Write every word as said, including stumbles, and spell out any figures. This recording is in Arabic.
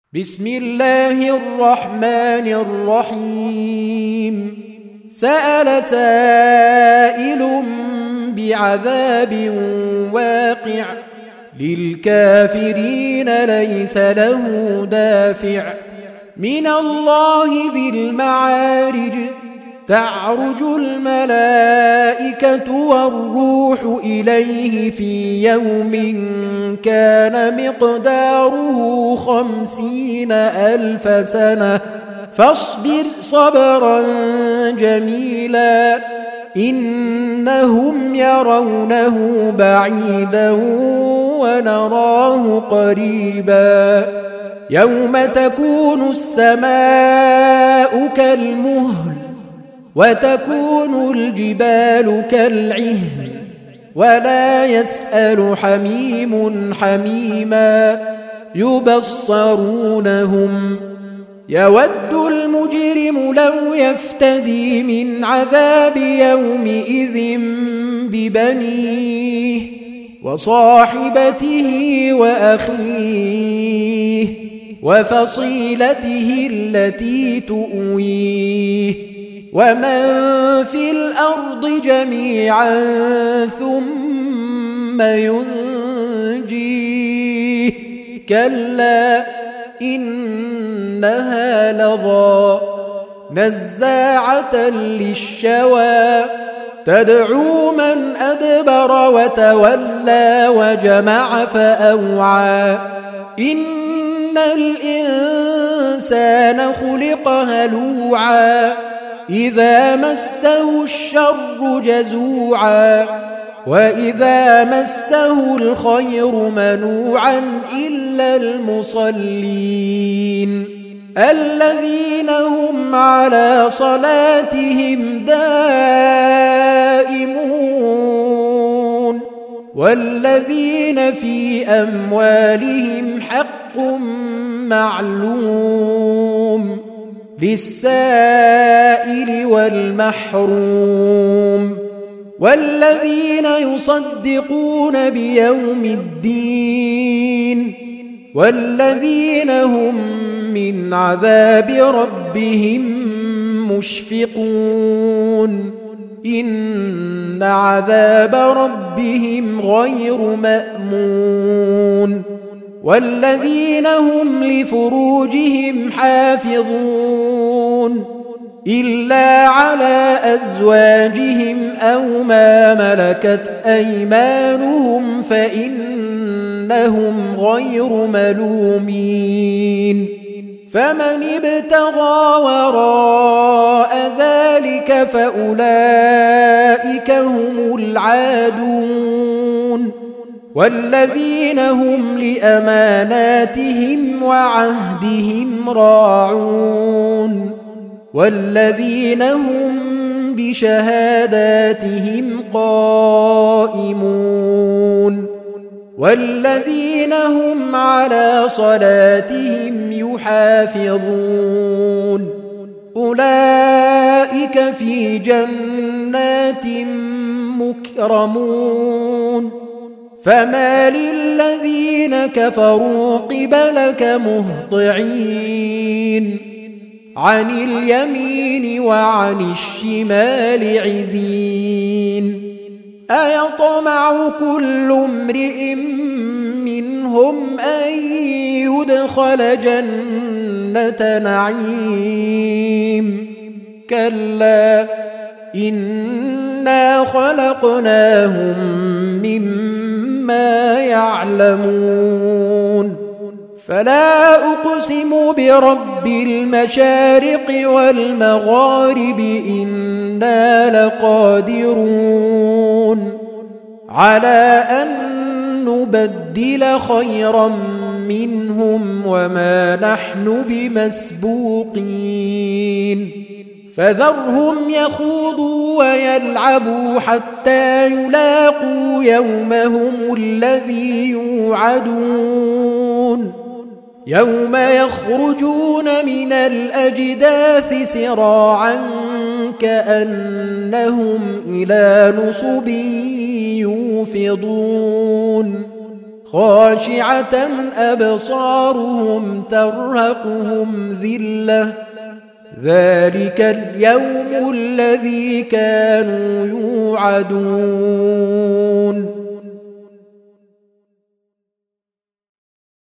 بسم الله الرحمن الرحيم سأل سائل بعذاب واقع للكافرين ليس له دافع من الله ذي المعارج تعرج الملائكة والروح إليه في يوم كان مقداره خمسين ألف سنة فاصبر صبرا جميلا إنهم يرونه بعيدا ونراه قريبا يوم تكون السماء كالمهل وتكون الجبال كالعهن ولا يسأل حميم حميما يبصرونهم يود المجرم لو يفتدي من عذاب يومئذ ببنيه وصاحبته وأخيه وفصيلته التي تؤويه ومن في الأرض جميعا ثم ينجيه كلا إنها لظى نزاعة للشوى تدعو من أدبر وتولى وجمع فأوعى إن الإنسان خلق هلوعا إذا مسه الشر جزوعا وإذا مسه الخير منوعا إلا المصلين الذين هم على صلاتهم دائمون والذين في أموالهم حق معلوم للسائل والمحروم والذين يصدقون بيوم الدين والذين هم من عذاب ربهم مشفقون إن عذاب ربهم غير مأمون والذين هم لفروجهم حافظون إلا على أزواجهم أو ما ملكت أيمانهم فإنهم غير ملومين فمن ابتغى وراء ذلك فأولئك هم العادون والذين هم لأماناتهم وعهدهم راعون والذين هم بشهاداتهم قائمون والذين هم على صلاتهم يحافظون أولئك في جنات مكرمون فما للذين كفروا قبلك مهطعين عن اليمين وعن الشمال عزين أيطمع كل امرئ منهم أن يدخل جنة نعيم كلا إنا خلقناهم مما يعلمون فلا أقسم برب المشارق والمغارب إنا لقادرون على أن نبدل خيرا منهم وما نحن بمسبوقين فذرهم يخوضوا ويلعبوا حتى يلاقوا يومهم الذي يوعدون يوم يخرجون من الأجداث سراعا كأنهم إلى نصب يوفضون خاشعة أبصارهم ترهقهم ذلة ذلك اليوم الذي كانوا يوعدون